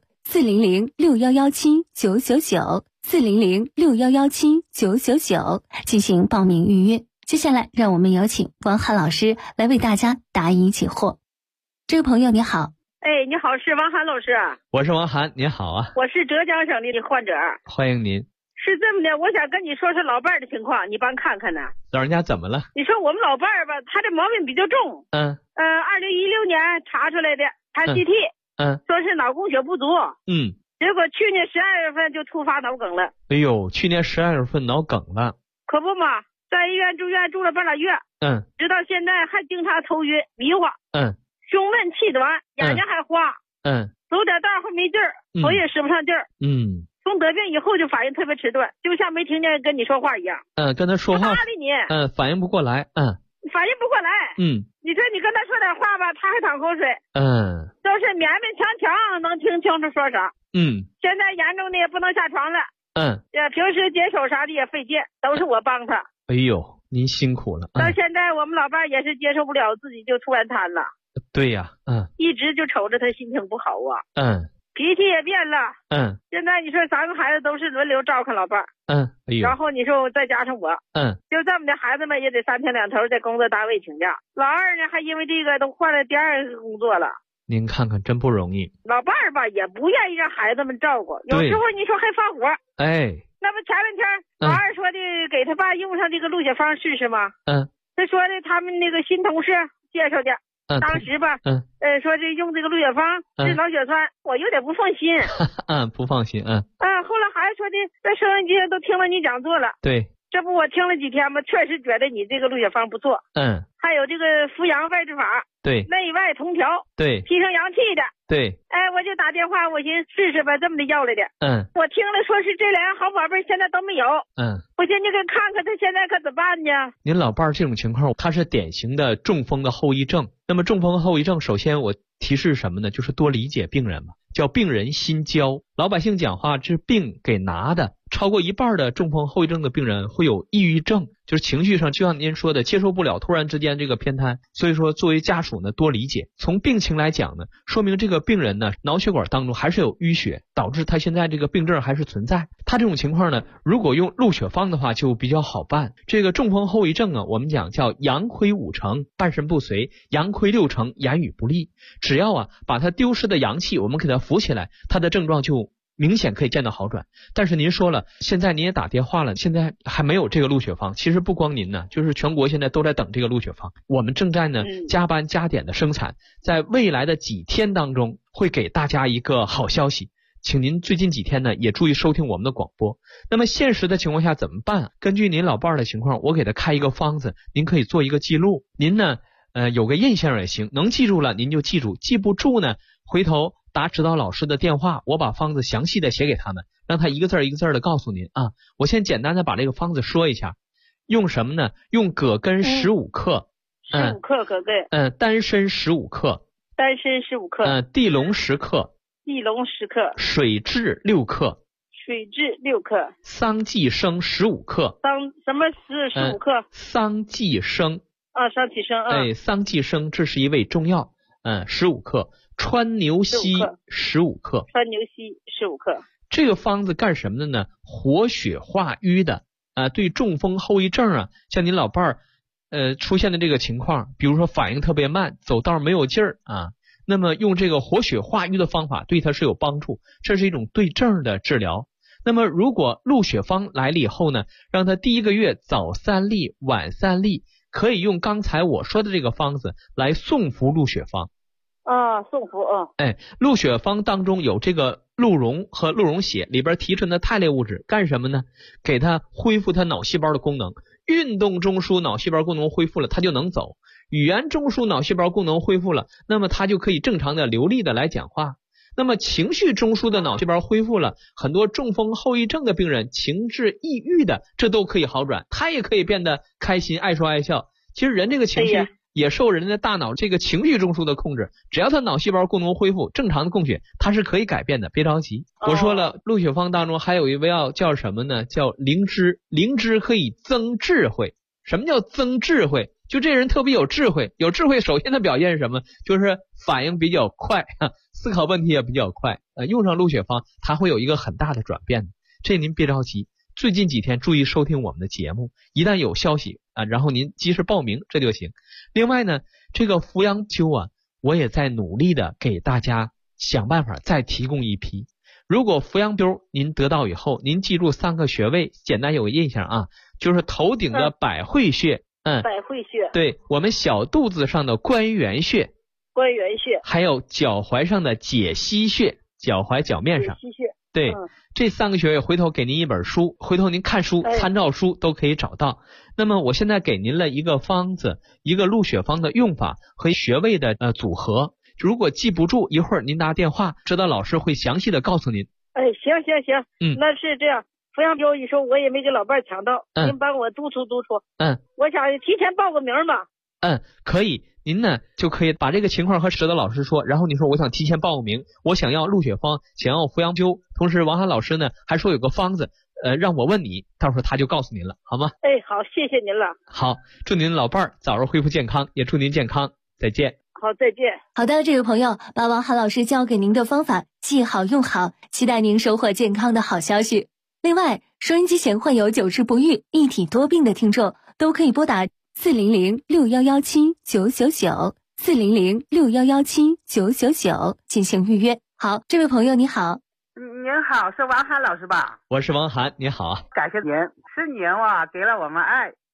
40061179999 40061179999进行报名预约。接下来，让我们有请王涵老师来为大家答疑解惑。这位朋友你好。 哎，你好，是王涵老师。 我是王涵，您好啊。 我是浙江省的患者。 欢迎您。 是这么的，我想跟你说说老伴儿的情况，你帮看看呢。 老人家怎么了？ 你说我们老伴儿吧，他这毛病比较重。2016年查出来的，他 CT，说是脑供血不足。结果去年12月份就突发脑梗了。 哎呦，去年12月份脑梗了。 可不嘛，在医院住院住了半拉月。直到现在还经常头晕迷糊。胸闷气短，眼睛还花。走点道还没劲儿，头也使不上劲儿。从得病以后就反应特别迟钝，就像没听见跟你说话一样。跟他说话。搭理你。 反应不过来。 反应不过来。你说你跟他说点话吧，他还淌口水。都是勉勉强强能听清楚说啥。现在严重的也不能下床了。平时解手啥的也费劲，都是我帮他。 哎呦，您辛苦了。 到现在我们老伴也是接受不了，自己就突然瘫了。 对呀。 一直就瞅着他心情不好啊。脾气也变了。现在你说3个孩子都是轮流照看老伴。然后你说再加上我。就这么的，孩子们也得3天2头在工作单位请假。老二呢，还因为这个都换了第2个工作了。 您看看，真不容易。 老伴儿吧，也不愿意让孩子们照顾，有时候你说还发火。那不前2天老二说的给他爸用上这个鹿血方试试吗？他说的他们那个新同事介绍的， 当时吧，说这用这个鹿血芳治脑血栓，我有点不放心。 不放心，后来孩子说的，在收音机上都听了你讲座了。 对。 这不我听了几天吗？确实觉得你这个鹿血芳不错。还有这个扶阳外治法。 对。 内外同调。 对。 提升阳气的。 对。 我就打电话，我寻思试试吧，这么的要来的。我听了说是这两样好宝贝现在都没有。我寻思你给看看他现在可怎么办呢？ 您老伴儿这种情况，他是典型的中风的后遗症。那么中风后遗症，首先我提示什么呢？就是多理解病人嘛，叫病人心焦。老百姓讲话这病给拿的，超过一半的中风后遗症的病人会有抑郁症，就是情绪上就像您说的接受不了突然之间这个偏瘫。所以说作为家属呢，多理解。从病情来讲呢，说明这个病人呢脑血管当中还是有淤血，导致他现在这个病症还是存在。他这种情况呢，如果用鹿血芳的话就比较好办。这个中风后遗症啊，我们讲叫阳亏5成，半身不遂；阳亏6成，言语不利。只要把他丢失的阳气我们给他扶起来，他的症状就明显可以见到好转。但是您说了，现在您也打电话了，现在还没有这个鹿血芳。其实不光您呢，就是全国现在都在等这个鹿血芳。我们正在呢加班加点的生产，在未来的几天当中会给大家一个好消息，请您最近几天呢也注意收听我们的广播。那么现实的情况下怎么办？根据您老伴儿的情况，我给他开一个方子，您可以做一个记录。您呢有个印象也行，能记住了您就记住，记不住呢回头打指导老师的电话，我把方子详细的写给他们，让他一个字一个字的告诉您啊。我先简单的把这个方子说一下，用什么呢？用葛根15克 ，15克葛根， 丹参15克， 丹参15克， 地龙10克， 地龙10克， 水蛭6克， 水蛭6克， 桑寄生15克， 什么是15克？ 桑寄生桑寄生桑寄生这是一味中药，15克，川牛膝15克， 川牛膝15克。 这个方子干什么的呢？活血化瘀的对中风后遗症像您老伴儿出现的这个情况，比如说反应特别慢，走道没有劲儿那么用这个活血化瘀的方法对它是有帮助，这是一种对症的治疗。那么如果鹿血芳来了以后呢，让他第1个月早3粒晚3粒，可以用刚才我说的这个方子来送服鹿血芳送服鹿血芳当中有这个鹿茸和鹿茸血里边提纯的肽类物质，干什么呢？给它恢复它脑细胞的功能。运动中枢脑细胞功能恢复了，它就能走；语言中枢脑细胞功能恢复了，那么它就可以正常的流利的来讲话。那么情绪中枢的脑细胞恢复了，很多中风后遗症的病人情志抑郁的，这都可以好转，他也可以变得开心爱说爱笑。其实人这个情绪也受人的大脑这个情绪中枢的控制，只要他脑细胞功能恢复，正常的供血，它是可以改变的，别着急。我说了，鹿血芳当中还有一味药叫什么呢？叫灵芝。灵芝可以增智慧。什么叫增智慧？就这人特别有智慧，有智慧首先的表现是什么？就是反应比较快，思考问题也比较快。用上鹿血芳，它会有一个很大的转变的。这您别着急，最近几天注意收听我们的节目，一旦有消息然后您及时报名，这就行。另外呢，这个扶阳灸我也在努力的给大家想办法再提供一批。如果扶阳灸您得到以后，您记住3个穴位，简单有个印象就是头顶的百会穴， 百会穴， 对，我们小肚子上的关元穴， 关元穴， 还有脚踝上的解溪穴，脚踝脚面上， 解溪穴， 对，这3个穴位回头给您一本书，回头您看书参照书都可以找到。那么我现在给您了一个方子，一个鹿血芳的用法和穴位的组合，如果记不住，一会儿您打电话，指导老师会详细的告诉您。 行，那是这样。扶阳灸一说我也没给老伴儿抢到，您帮我督促。我想提前报个名嘛。 可以，您呢就可以把这个情况和指导老师说，然后你说我想提前报个名，我想要鹿血芳，想要扶阳灸，同时王涵老师呢还说有个方子让我问你，到时候他就告诉您了，好吗？ 好，谢谢您了。 好，祝您老伴儿早日恢复健康，也祝您健康，再见。 好，再见。 好的，这位朋友，把王涵老师教给您的方法记好用好，期待您收获健康的好消息。另外，收音机前患有久治不愈、一体多病的听众，都可以拨打400-6117-999 400-6117-999进行预约。好，这位朋友你好。 您好，是王涵老师吧？ 我是王涵，你好。 感谢您，是您给了我们爱，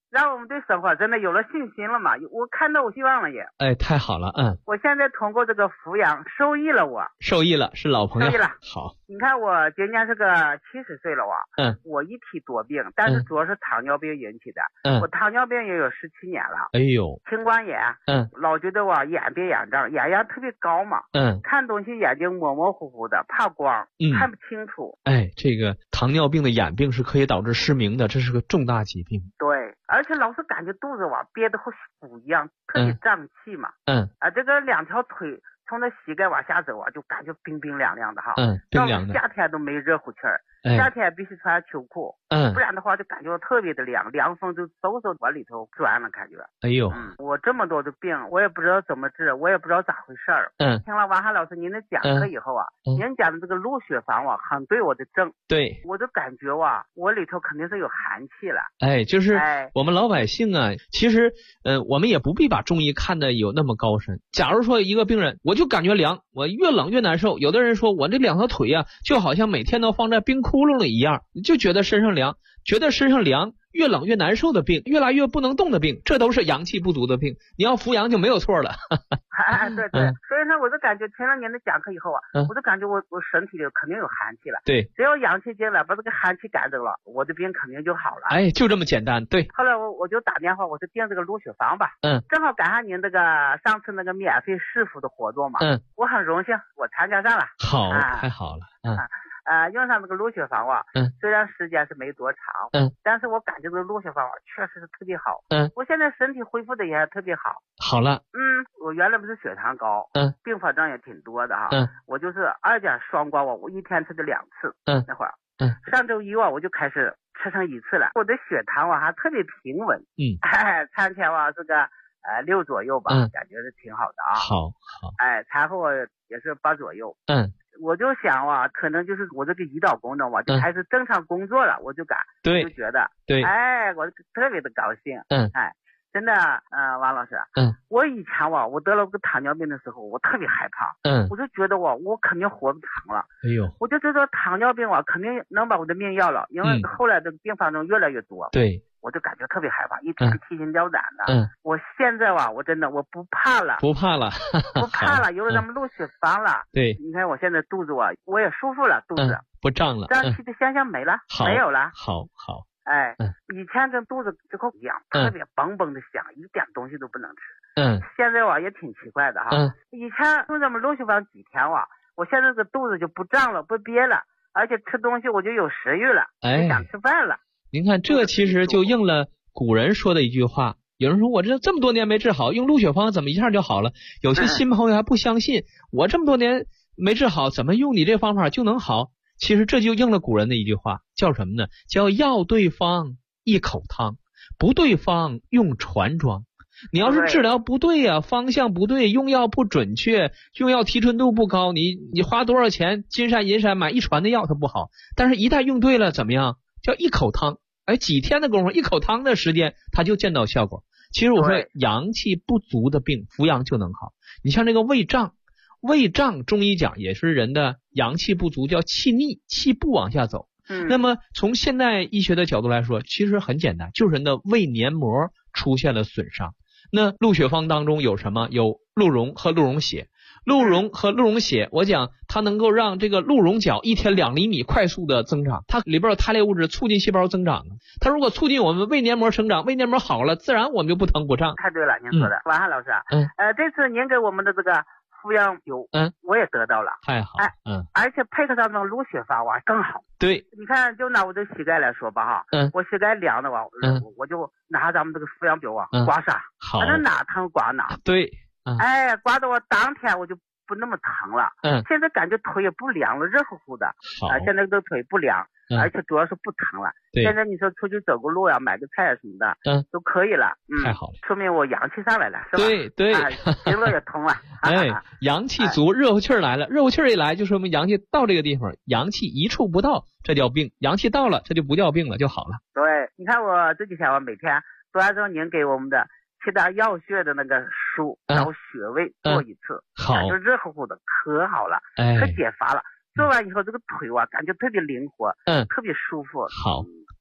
让我们对生活真的有了信心了嘛，我看到我希望了也。 哎，太好了， 我现在通过这个抚养受益了我。 受益了，是老朋友。 受益了。 好。 你看我今年是个70岁了我一体多病，但是主要是糖尿病引起的。我糖尿病也有17年了。 哎呦。 青光眼。老觉得我眼闭眼胀，眼压特别高嘛。看东西眼睛模模糊糊的，怕光，看不清楚。 哎，这个糖尿病的眼病是可以导致失明的，这是个重大疾病。 对，而且老是感觉肚子憋得和鼓一样，特别胀气嘛。这个2条腿从那膝盖往下走就感觉冰冰凉凉的哈。 冰凉的。 夏天都没热乎气儿。夏天必须穿秋裤。不然的话就感觉特别的凉，凉风就嗖嗖往里头钻了，感觉。 哎呦。 我这么多的病，我也不知道怎么治，我也不知道咋回事儿。听了王涵老师您的讲课以后您讲的这个鹿血方很对我的症。 对。 我就感觉我里头肯定是有寒气了。 哎，就是我们老百姓其实我们也不必把中医看得有那么高深。假如说一个病人，我就感觉凉，我越冷越难受。有的人说我这2条腿就好像每天都放在冰窟窿里一样，就觉得身上凉，越冷越难受的病，越来越不能动的病，这都是阳气不足的病。你要扶阳就没有错了。 对。所以呢，我就感觉听了您的讲课以后我就感觉我身体里肯定有寒气了。 对。 只要阳气进来，把这个寒气赶走了，我的病肯定就好了。 哎，就这么简单。对。 后来我就打电话，我就订这个鹿血方吧。正好赶上您这个上次那个免费试服的活动嘛。我很荣幸，我参加上了。 好，太好了。 用上这个鹿血方虽然时间是没多长，但是我感觉这个鹿血方确实是特别好。我现在身体恢复的也特别好。 好了。 我原来不是血糖高，并发症也挺多的我就是2价双光我一天吃的2次。那会儿，上周一我就开始吃成1次了。我的血糖还特别平稳。餐前是个6左右吧，感觉是挺好的好。 餐后也是8左右。我就想可能就是我这个胰岛功能就开始正常工作了，我就就觉得对。 我特别的高兴。真的王老师。我以前我得了个糖尿病的时候，我特别害怕。我就觉得我肯定活不长了。 哎呦。 我就觉得糖尿病肯定能把我的命要了，因为后来的并发症越来越多。 对。 我就感觉特别害怕，一天提心吊胆的。我现在我真的我不怕了。 不怕了。 有了咱们鹿血方了。 对。 你看我现在肚子我也舒服了，肚子不胀了， 胀气的现象没了，没有了。 好。 以前这肚子就跟一样，特别嘣嘣的响，一点东西都不能吃。现在也挺奇怪的以前用咱们鹿血方几天我现在这肚子就不胀了，不憋了，而且吃东西我就有食欲了，就想吃饭了。 您看，这其实就应了古人说的一句话。有人说我这么多年没治好，用鹿血方怎么一下就好了？有些新朋友还不相信，我这么多年没治好，怎么用你这方法就能好？其实这就应了古人的一句话，叫什么呢？叫药对方一口汤，不对方用船装。你要是治疗不对方向不对，用药不准确，用药提纯度不高，你花多少钱金山银山买1船的药它不好，但是一旦用对了怎么样？叫一口汤，几天的功夫，一口汤的时间它就见到效果。其实我说阳气不足的病扶阳就能好。你像这个胃胀中医讲也是人的阳气不足，叫气逆，气不往下走。那么从现代医学的角度来说，其实很简单，就是人的胃黏膜出现了损伤。那鹿血方当中有什么？有鹿茸和鹿茸血。鹿茸和鹿茸血，我讲它能够让这个鹿茸角1天2厘米快速的增长，它里边有肽类物质促进细胞增长。它如果促进我们胃黏膜生长，胃黏膜好了，自然我们就不疼不胀。 太对了，您说的。王涵老师这次您给我们的这个扶阳油我也得到了。 太好。 而且配合上那种鹿血方更好。 对。 你看就拿我的膝盖来说吧我膝盖凉的我就拿咱们这个扶阳表刮痧， 好， 反正哪疼刮哪。 对。 刮得我当天我就不那么疼了。现在感觉腿也不凉了，热乎乎的。现在这腿不凉，而且主要是不疼了。现在你说出去走个路买个菜什么的都可以了。 太好了， 说明我阳气上来了，是吧？ 对。 经络也通了。 阳气足，热乎气儿来了，热乎气儿一来就说明阳气到这个地方，阳气一处不到，这叫病；阳气到了，这就不叫病了，就好了。 对，你看我这几天每天都按照您给我们的7大药穴的那个书找穴位做一次， 好， 就热乎乎的，可好了，可解乏了。做完以后这个腿感觉特别灵活，特别舒服。 好，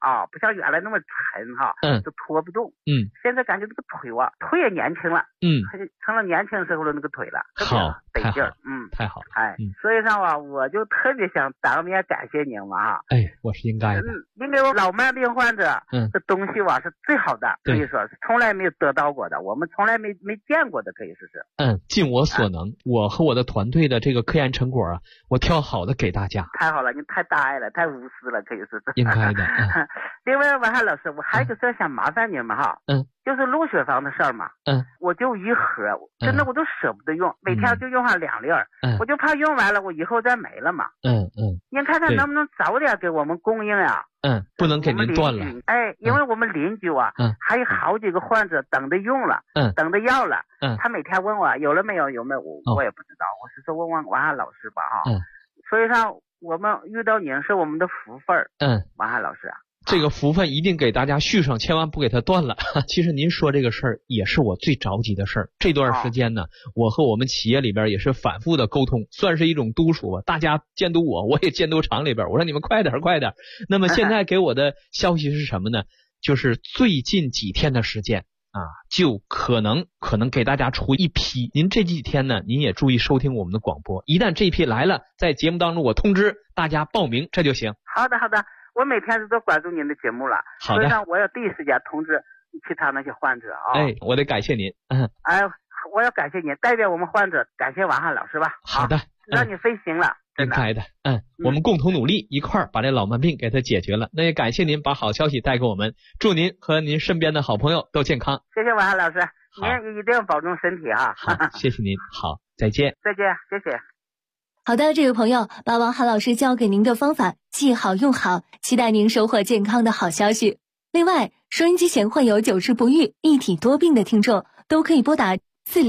啊，不像原来那么沉哈，都拖不动。现在感觉这个腿也年轻了，成了年轻时候的那个腿了， 好， 得劲儿， 太好， 所以上我就特别想当面感谢您嘛哈。 我是应该的。 您给我老慢病患者，这东西是最好的，可以说是从来没有得到过的，我们从来没见过的，可以说是。 尽我所能，我和我的团队的这个科研成果啊，我挑好的给大家。 太好了，您太大爱了，太无私了，可以说是。 应该的。 另外，王汉老师，我还有一个事想麻烦您们哈。就是录血方的事儿嘛。我就一盒，真的我都舍不得用，每天就用上2粒儿。我就怕用完了我以后再没了嘛。您看看能不能早点给我们供应呀？ 不能给您断了。 因为我们邻居还有好几个患者等着用了，等着要了。他每天问我有了没有，我也不知道，我是说问问王汉老师吧哈。所以上我们遇到您是我们的福分。王汉老师啊。 这个福分一定给大家续上，千万不给它断了。其实您说这个事儿也是我最着急的事儿。这段时间呢，我和我们企业里边也是反复的沟通，算是一种督促吧。大家监督我也监督厂里边，我说你们快点。那么现在给我的消息是什么呢？就是最近几天的时间就可能给大家出一批。您这几天呢，您也注意收听我们的广播。一旦这批来了，在节目当中我通知大家报名，这就行。 好的。我每天都关注您的节目了，所以我要第一时间通知其他那些患者啊。 我得感谢您。 我要感谢您，代表我们患者感谢王汉老师吧。 好的， 让你费心了， 应该的。我们共同努力，一块儿把这老慢病给它解决了。那也感谢您把好消息带给我们，祝您和您身边的好朋友都健康。 谢谢王汉老师，您一定要保重身体啊。 好，谢谢您。好，再见。 再见，谢谢。 好的，这位朋友，把王涵老师教给您的方法记好用好，期待您收获健康的好消息。另外，收音机前患有久治不愈、一体多病的听众，都可以拨打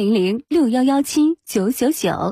400-6117-999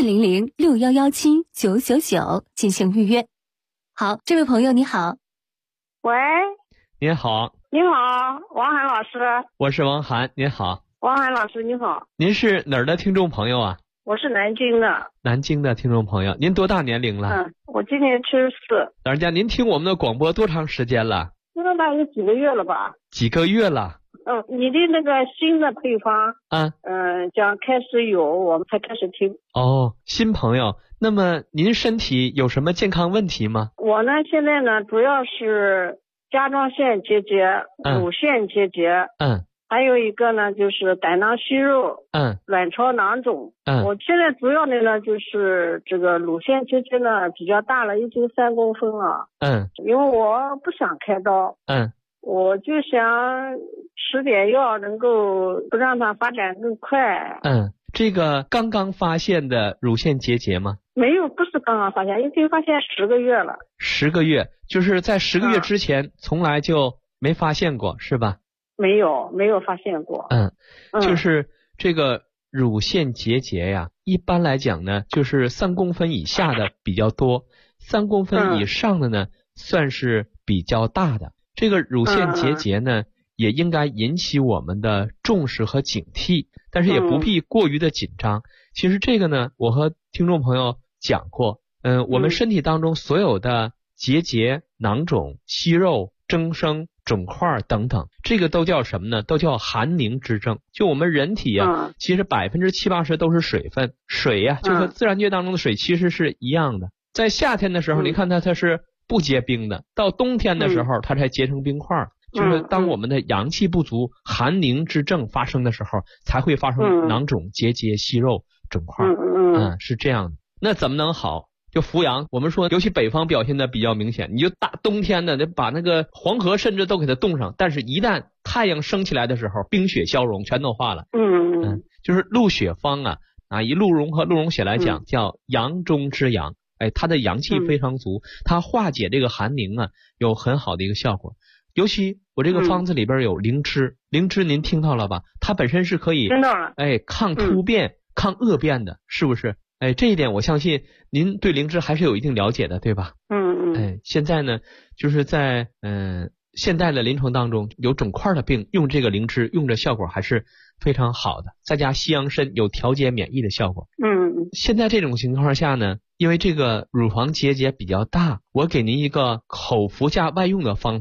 400-6117-999进行预约。好，这位朋友你好。 喂。 您好。 您好，王涵老师。 我是王涵，您好。 王涵老师你好。 您是哪儿的听众朋友啊？ 我是南京的。 南京的听众朋友，您多大年龄了？ 我今年74。 老人家，您听我们的广播多长时间了？ 听了大概几个月了吧。 几个月了？ 你的那个新的配方，讲开始有，我们才开始听。 新朋友，那么您身体有什么健康问题吗？ 我呢，现在呢，主要是甲状腺结节、乳腺结节。还有一个呢，就是胆囊息肉，卵巢囊肿。我现在主要的呢，就是这个乳腺结节呢比较大了，已经3公分了。因为我不想开刀。我就想吃点药，能够不让它发展更快。 这个刚刚发现的乳腺结节吗？ 没有，不是刚刚发现，已经发现10个月了。 10个月，就是在10个月之前从来就没发现过，是吧？ 没有发现过。 就是这个乳腺结节呀，一般来讲呢，就是3公分以下的比较多，3公分以上的呢，算是比较大的。这个乳腺结节呢，也应该引起我们的重视和警惕，但是也不必过于的紧张。其实这个呢，我和听众朋友讲过，我们身体当中所有的结节、囊肿、息肉、增生、肿块等等，这个都叫什么呢？都叫寒凝之症。就我们人体其实70-80%都是水分，水呀，就和自然界当中的水其实是一样的。在夏天的时候，你看它是不结冰的，到冬天的时候它才结成冰块。就是当我们的阳气不足、寒凝之症发生的时候，才会发生囊肿、结节、息肉、肿块。是这样的。那怎么能好？就扶阳，我们说尤其北方表现的比较明显，你就大冬天的把那个黄河甚至都给它冻上，但是一旦太阳升起来的时候，冰雪消融，全都化了。就是鹿血方以鹿茸和鹿茸血来讲，叫阳中之阳。它的阳气非常足，它化解这个寒凝有很好的一个效果。尤其我这个方子里边有灵芝，灵芝您听到了吧？它本身是可以抗突变、抗恶变的，是不是？这一点我相信您对灵芝还是有一定了解的，对吧？现在呢，就是在现代的临床当中，有肿块的病用这个灵芝用着效果还是非常好的，再加西洋参有调节免疫的效果。现在这种情况下呢，因为这个乳房结节比较大，我给您一个口服加外用的方法。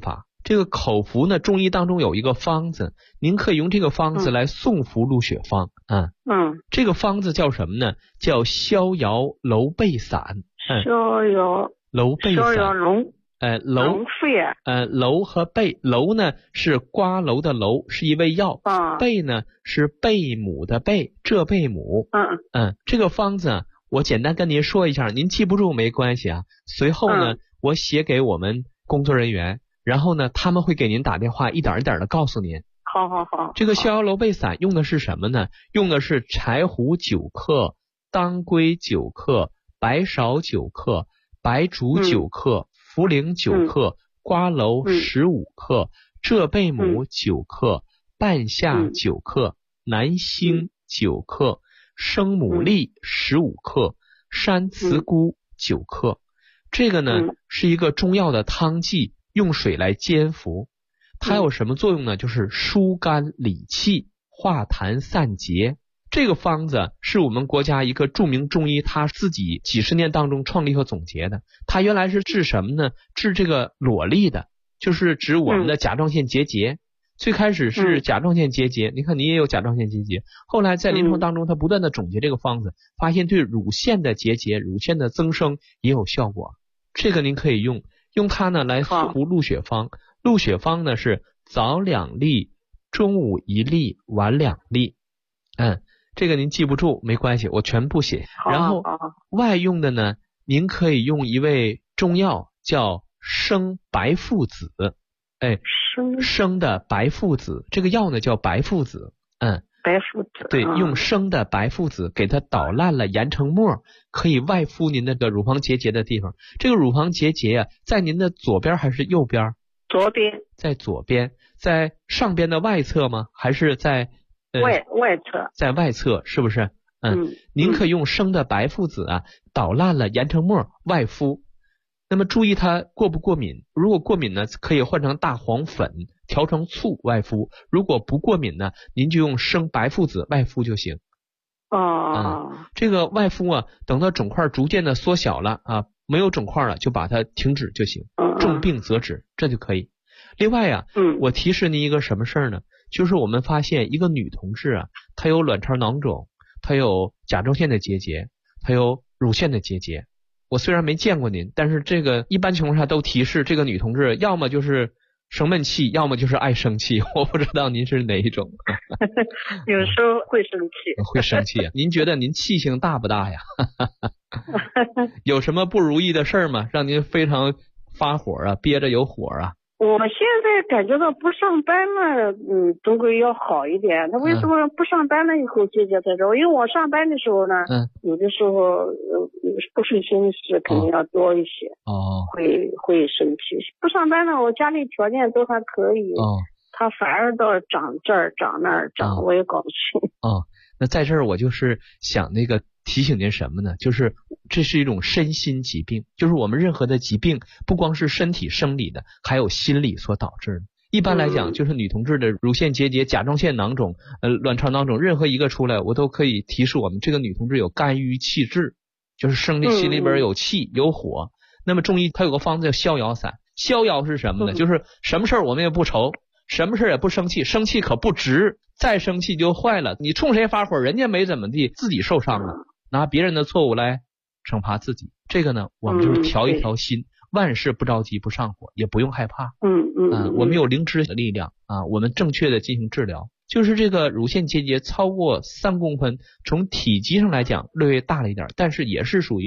这个口服呢，中医当中有一个方子，您可以用这个方子来送服鹿血方啊。这个方子叫什么呢？叫逍遥蓼贝散。 逍遥蓼贝散。逍遥龙肺。 蓼和贝，蓼呢是瓜蓼的蓼，是一味药。贝呢是贝母的贝，浙贝母。这个方子啊，我简单跟您说一下，您记不住没关系啊。随后呢，我写给我们工作人员。然后呢，他们会给您打电话，一点一点的告诉您。 好。 这个逍遥蓼贝散用的是什么呢？用的是柴胡9克、当归9克、白芍9克、白术9克、茯苓9克、瓜蓼15克、浙贝母9克、半夏9克、南星9克、生牡蛎15克、山慈菇9克。这个呢是一个中药的汤剂。用水来煎服，它有什么作用呢？就是疏肝理气、化痰散结。这个方子是我们国家一个著名中医他自己几十年当中创立和总结的。他原来是治什么呢？治这个裸痢的，就是指我们的甲状腺结节。最开始是甲状腺结节，你看你也有甲状腺结节，后来在临床当中他不断的总结这个方子，发现对乳腺的结节、乳腺的增生也有效果。这个您可以用它呢来服鹿血方。鹿血方呢是早2粒，中午1粒，晚2粒。这个您记不住没关系，我全部写。然后外用的呢，您可以用一味中药叫生白附子。生的白附子，这个药呢叫白附子。 白附子。 对，用生的白附子给它捣烂了，研成末，可以外敷您那个乳房结节的地方。这个乳房结节啊，在您的左边还是右边？ 左边。 在左边。在上边的外侧吗？还是在外侧？在外侧，是不是？您可以用生的白附子啊，捣烂了，研成末，外敷。那么注意它过不过敏，如果过敏呢，可以换成大黄粉调成醋外敷，如果不过敏呢，您就用生白附子外敷就行。这个外敷啊，等到肿块逐渐的缩小了啊，没有肿块了就把它停止就行，重病则止，这就可以。另外啊，我提示您一个什么事儿呢？就是我们发现一个女同志啊，她有卵巢囊肿，她有甲状腺的结节，她有乳腺的结节。我虽然没见过您，但是这个一般情况下都提示这个女同志要么就是生闷气，要么就是爱生气，我不知道您是哪一种。 有时候会生气。 会生气。您觉得您气性大不大呀？有什么不如意的事儿吗？让您非常发火啊，憋着有火啊？ 我现在感觉到不上班了，总归要好一点。他为什么不上班了以后结节才多？因为我上班的时候呢，有的时候不顺心的事肯定要多一些。会生气。不上班了，我家里条件都还可以。他反而到长这儿长那儿长，我也搞不清。 那在这儿我就是想那个提醒您什么呢？就是这是一种身心疾病，就是我们任何的疾病，不光是身体生理的，还有心理所导致的。一般来讲，就是女同志的乳腺结节、甲状腺囊肿、卵巢囊肿，任何一个出来，我都可以提示我们这个女同志有肝郁气滞，就是生理心里边有气有火。那么中医它有个方子叫逍遥散。逍遥是什么呢？就是什么事儿我们也不愁，什么事也不生气，生气可不直，再生气就坏了。你冲谁发火，人家没怎么地，自己受伤了，拿别人的错误来惩罚自己。这个呢，我们就是调一调心，万事不着急，不上火，也不用害怕。我们有灵芝的力量啊，我们正确的进行治疗。就是这个乳腺结节超过3公分，从体积上来讲略微大了一点，但是也是属于